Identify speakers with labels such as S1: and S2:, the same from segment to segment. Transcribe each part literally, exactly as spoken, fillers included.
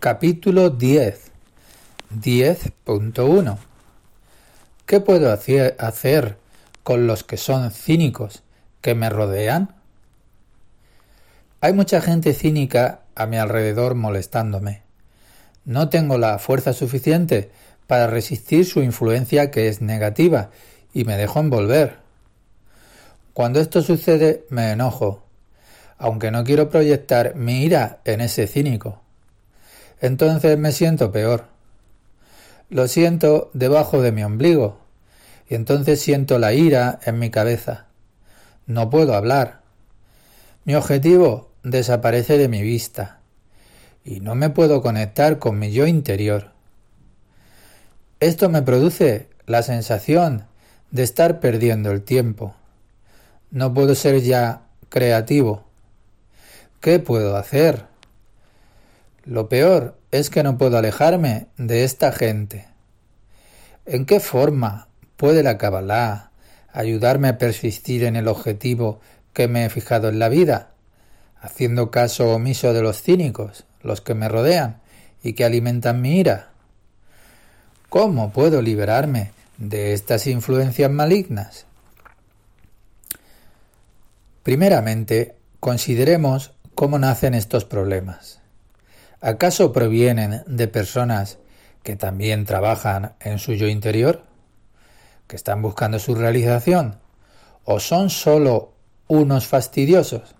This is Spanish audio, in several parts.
S1: Capítulo diez. diez punto uno. ¿Qué puedo hacer, hacer con los que son cínicos que me rodean? Hay mucha gente cínica a mi alrededor molestándome. No tengo la fuerza suficiente para resistir su influencia, que es negativa, y me dejo envolver. Cuando esto sucede, me enojo, aunque no quiero proyectar mi ira en ese cínico. Entonces me siento peor. Lo siento debajo de mi ombligo, y entonces siento la ira en mi cabeza. No puedo hablar. Mi objetivo desaparece de mi vista, y no me puedo conectar con mi yo interior. Esto me produce la sensación de estar perdiendo el tiempo. No puedo ser ya creativo. ¿Qué puedo hacer? Lo peor es que no puedo alejarme de esta gente. ¿En qué forma puede la Kabbalah ayudarme a persistir en el objetivo que me he fijado en la vida, haciendo caso omiso de los cínicos, los que me rodean y que alimentan mi ira? ¿Cómo puedo liberarme de estas influencias malignas? Primeramente, consideremos cómo nacen estos problemas. ¿Acaso provienen de personas que también trabajan en su yo interior, que están buscando su realización, o son solo unos fastidiosos?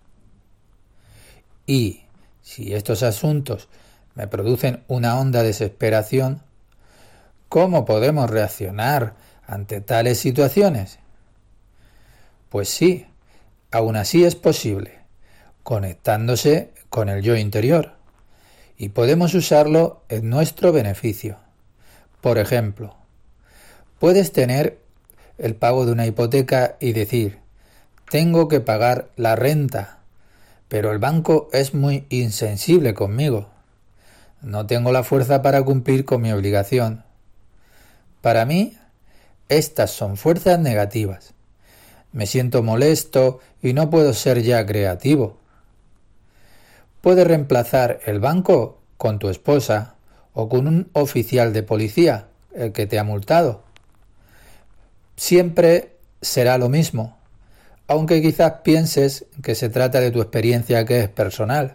S1: Y si estos asuntos me producen una honda desesperación, ¿cómo podemos reaccionar ante tales situaciones? Pues sí, aún así es posible, conectándose con el yo interior. Y podemos usarlo en nuestro beneficio. Por ejemplo, puedes tener el pago de una hipoteca y decir, tengo que pagar la renta, pero el banco es muy insensible conmigo. No tengo la fuerza para cumplir con mi obligación. Para mí, estas son fuerzas negativas. Me siento molesto y no puedo ser ya creativo. Puedes reemplazar el banco con tu esposa o con un oficial de policía, el que te ha multado. Siempre será lo mismo, aunque quizás pienses que se trata de tu experiencia, que es personal.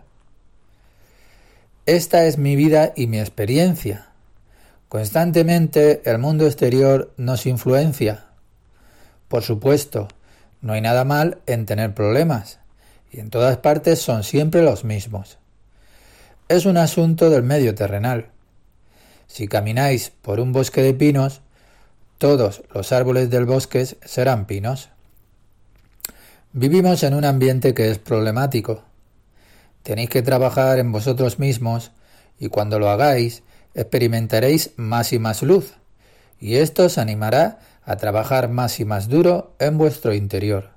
S1: Esta es mi vida y mi experiencia. Constantemente el mundo exterior nos influencia. Por supuesto, no hay nada mal en tener problemas, y en todas partes son siempre los mismos. Es un asunto del medio terrenal. Si camináis por un bosque de pinos, todos los árboles del bosque serán pinos. Vivimos en un ambiente que es problemático. Tenéis que trabajar en vosotros mismos, y cuando lo hagáis, experimentaréis más y más luz, y esto os animará a trabajar más y más duro en vuestro interior.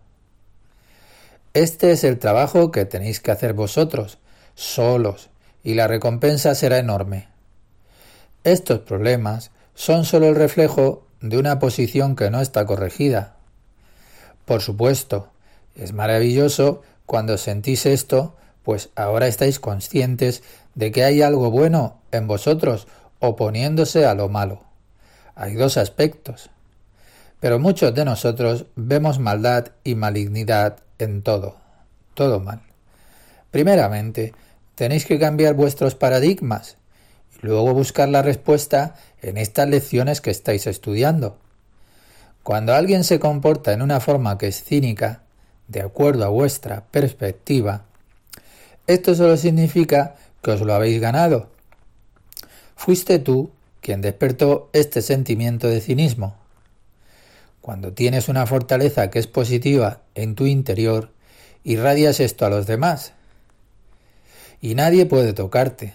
S1: Este es el trabajo que tenéis que hacer vosotros, solos, y la recompensa será enorme. Estos problemas son solo el reflejo de una posición que no está corregida. Por supuesto, es maravilloso cuando sentís esto, pues ahora estáis conscientes de que hay algo bueno en vosotros oponiéndose a lo malo. Hay dos aspectos. Pero muchos de nosotros vemos maldad y malignidad en todo, todo mal. Primeramente, tenéis que cambiar vuestros paradigmas y luego buscar la respuesta en estas lecciones que estáis estudiando. Cuando alguien se comporta en una forma que es cínica, de acuerdo a vuestra perspectiva, esto solo significa que os lo habéis ganado. Fuiste tú quien despertó este sentimiento de cinismo. Cuando tienes una fortaleza que es positiva en tu interior, irradias esto a los demás. Y nadie puede tocarte.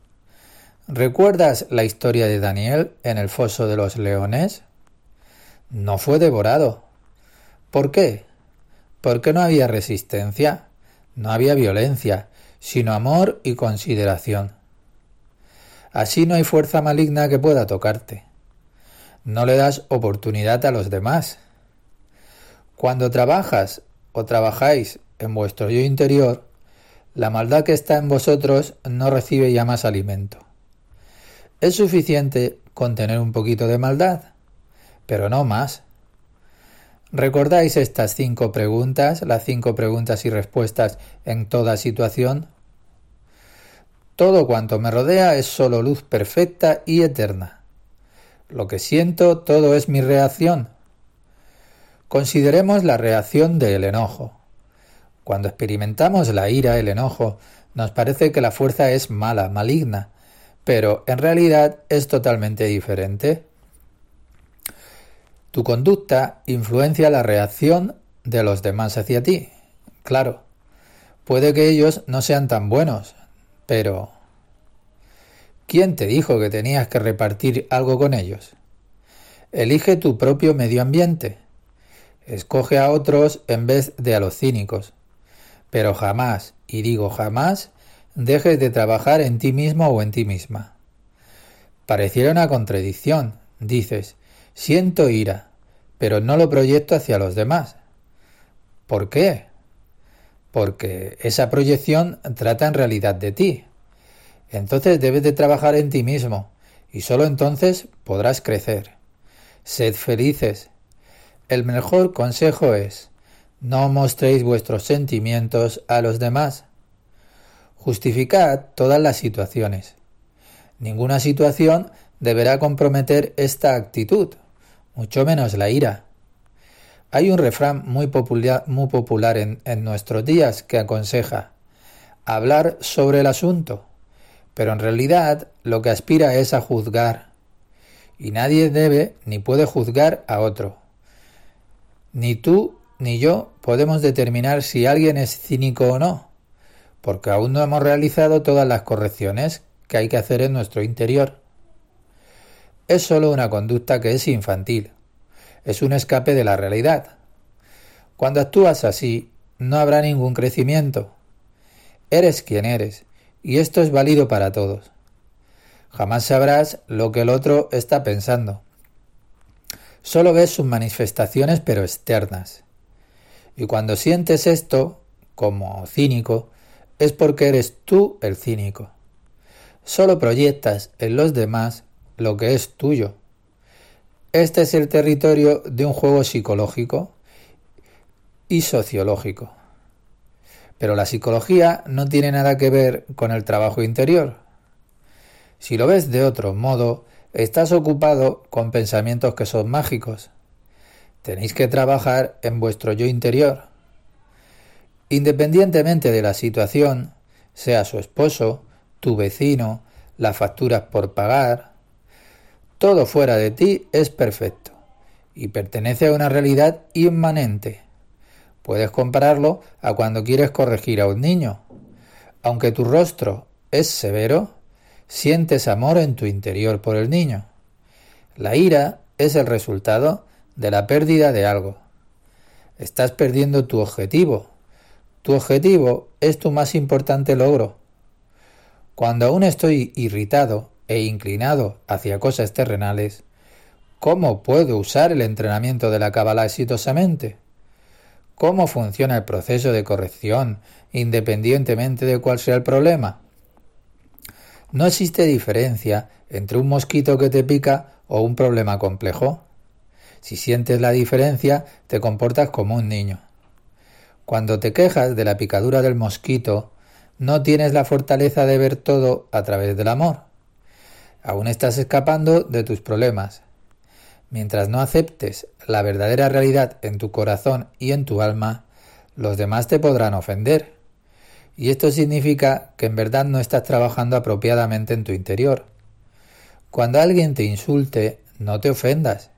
S1: ¿Recuerdas la historia de Daniel en el foso de los leones? No fue devorado. ¿Por qué? Porque no había resistencia, no había violencia, sino amor y consideración. Así no hay fuerza maligna que pueda tocarte. No le das oportunidad a los demás. Cuando trabajas o trabajáis en vuestro yo interior, la maldad que está en vosotros no recibe ya más alimento. Es suficiente con tener un poquito de maldad, pero no más. ¿Recordáis estas cinco preguntas, las cinco preguntas y respuestas en toda situación? Todo cuanto me rodea es solo luz perfecta y eterna. Lo que siento, todo es mi reacción. Consideremos la reacción del enojo. Cuando experimentamos la ira, el enojo, nos parece que la fuerza es mala, maligna, pero en realidad es totalmente diferente. Tu conducta influencia la reacción de los demás hacia ti. Claro, puede que ellos no sean tan buenos, pero ¿quién te dijo que tenías que repartir algo con ellos? Elige tu propio medio ambiente. Escoge a otros en vez de a los cínicos. Pero jamás, y digo jamás, dejes de trabajar en ti mismo o en ti misma. Pareciera una contradicción. Dices, siento ira, pero no lo proyecto hacia los demás. ¿Por qué? Porque esa proyección trata en realidad de ti. Entonces debes de trabajar en ti mismo, y solo entonces podrás crecer. Sed felices. El mejor consejo es, no mostréis vuestros sentimientos a los demás. Justificad todas las situaciones. Ninguna situación deberá comprometer esta actitud, mucho menos la ira. Hay un refrán muy popular, muy popular en, en nuestros días que aconseja hablar sobre el asunto, pero en realidad lo que aspira es a juzgar, y nadie debe ni puede juzgar a otro. Ni tú ni yo podemos determinar si alguien es cínico o no, porque aún no hemos realizado todas las correcciones que hay que hacer en nuestro interior. Es solo una conducta que es infantil, es un escape de la realidad. Cuando actúas así, no habrá ningún crecimiento. Eres quien eres, y esto es válido para todos. Jamás sabrás lo que el otro está pensando. Solo ves sus manifestaciones pero externas. Y cuando sientes esto, como cínico, es porque eres tú el cínico. Solo proyectas en los demás lo que es tuyo. Este es el territorio de un juego psicológico y sociológico. Pero la psicología no tiene nada que ver con el trabajo interior. Si lo ves de otro modo, estás ocupado con pensamientos que son mágicos. Tenéis que trabajar en vuestro yo interior. Independientemente de la situación, sea su esposo, tu vecino, las facturas por pagar, todo fuera de ti es perfecto y pertenece a una realidad inmanente. Puedes compararlo a cuando quieres corregir a un niño. Aunque tu rostro es severo, sientes amor en tu interior por el niño. La ira es el resultado de la pérdida de algo. Estás perdiendo tu objetivo. Tu objetivo es tu más importante logro. Cuando aún estoy irritado e inclinado hacia cosas terrenales, ¿cómo puedo usar el entrenamiento de la Cábala exitosamente? ¿Cómo funciona el proceso de corrección, independientemente de cuál sea el problema? No existe diferencia entre un mosquito que te pica o un problema complejo. Si sientes la diferencia, te comportas como un niño. Cuando te quejas de la picadura del mosquito, no tienes la fortaleza de ver todo a través del amor. Aún estás escapando de tus problemas. Mientras no aceptes la verdadera realidad en tu corazón y en tu alma, los demás te podrán ofender. Y esto significa que en verdad no estás trabajando apropiadamente en tu interior. Cuando alguien te insulte, no te ofendas.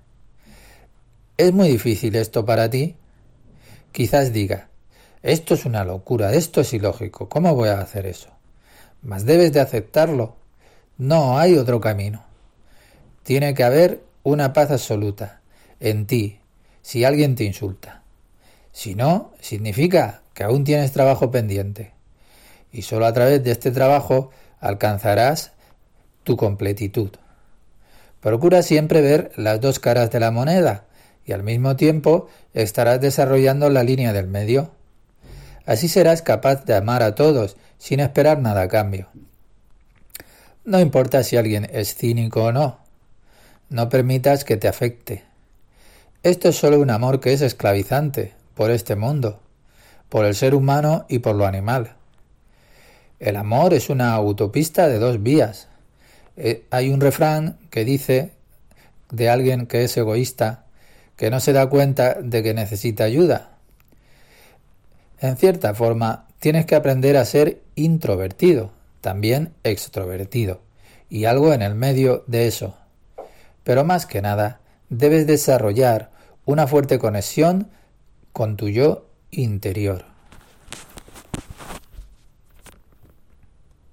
S1: ¿Es muy difícil esto para ti? Quizás diga, esto es una locura, esto es ilógico, ¿cómo voy a hacer eso? Mas debes de aceptarlo. No hay otro camino. Tiene que haber una paz absoluta en ti si alguien te insulta. Si no, significa que aún tienes trabajo pendiente. Y solo a través de este trabajo alcanzarás tu completitud. Procura siempre ver las dos caras de la moneda y al mismo tiempo estarás desarrollando la línea del medio. Así serás capaz de amar a todos sin esperar nada a cambio. No importa si alguien es cínico o no. No permitas que te afecte. Esto es solo un amor que es esclavizante por este mundo, por el ser humano y por lo animal. El amor es una autopista de dos vías. Eh, hay un refrán que dice de alguien que es egoísta, que no se da cuenta de que necesita ayuda. En cierta forma, tienes que aprender a ser introvertido, también extrovertido, y algo en el medio de eso. Pero más que nada, debes desarrollar una fuerte conexión con tu yo interior.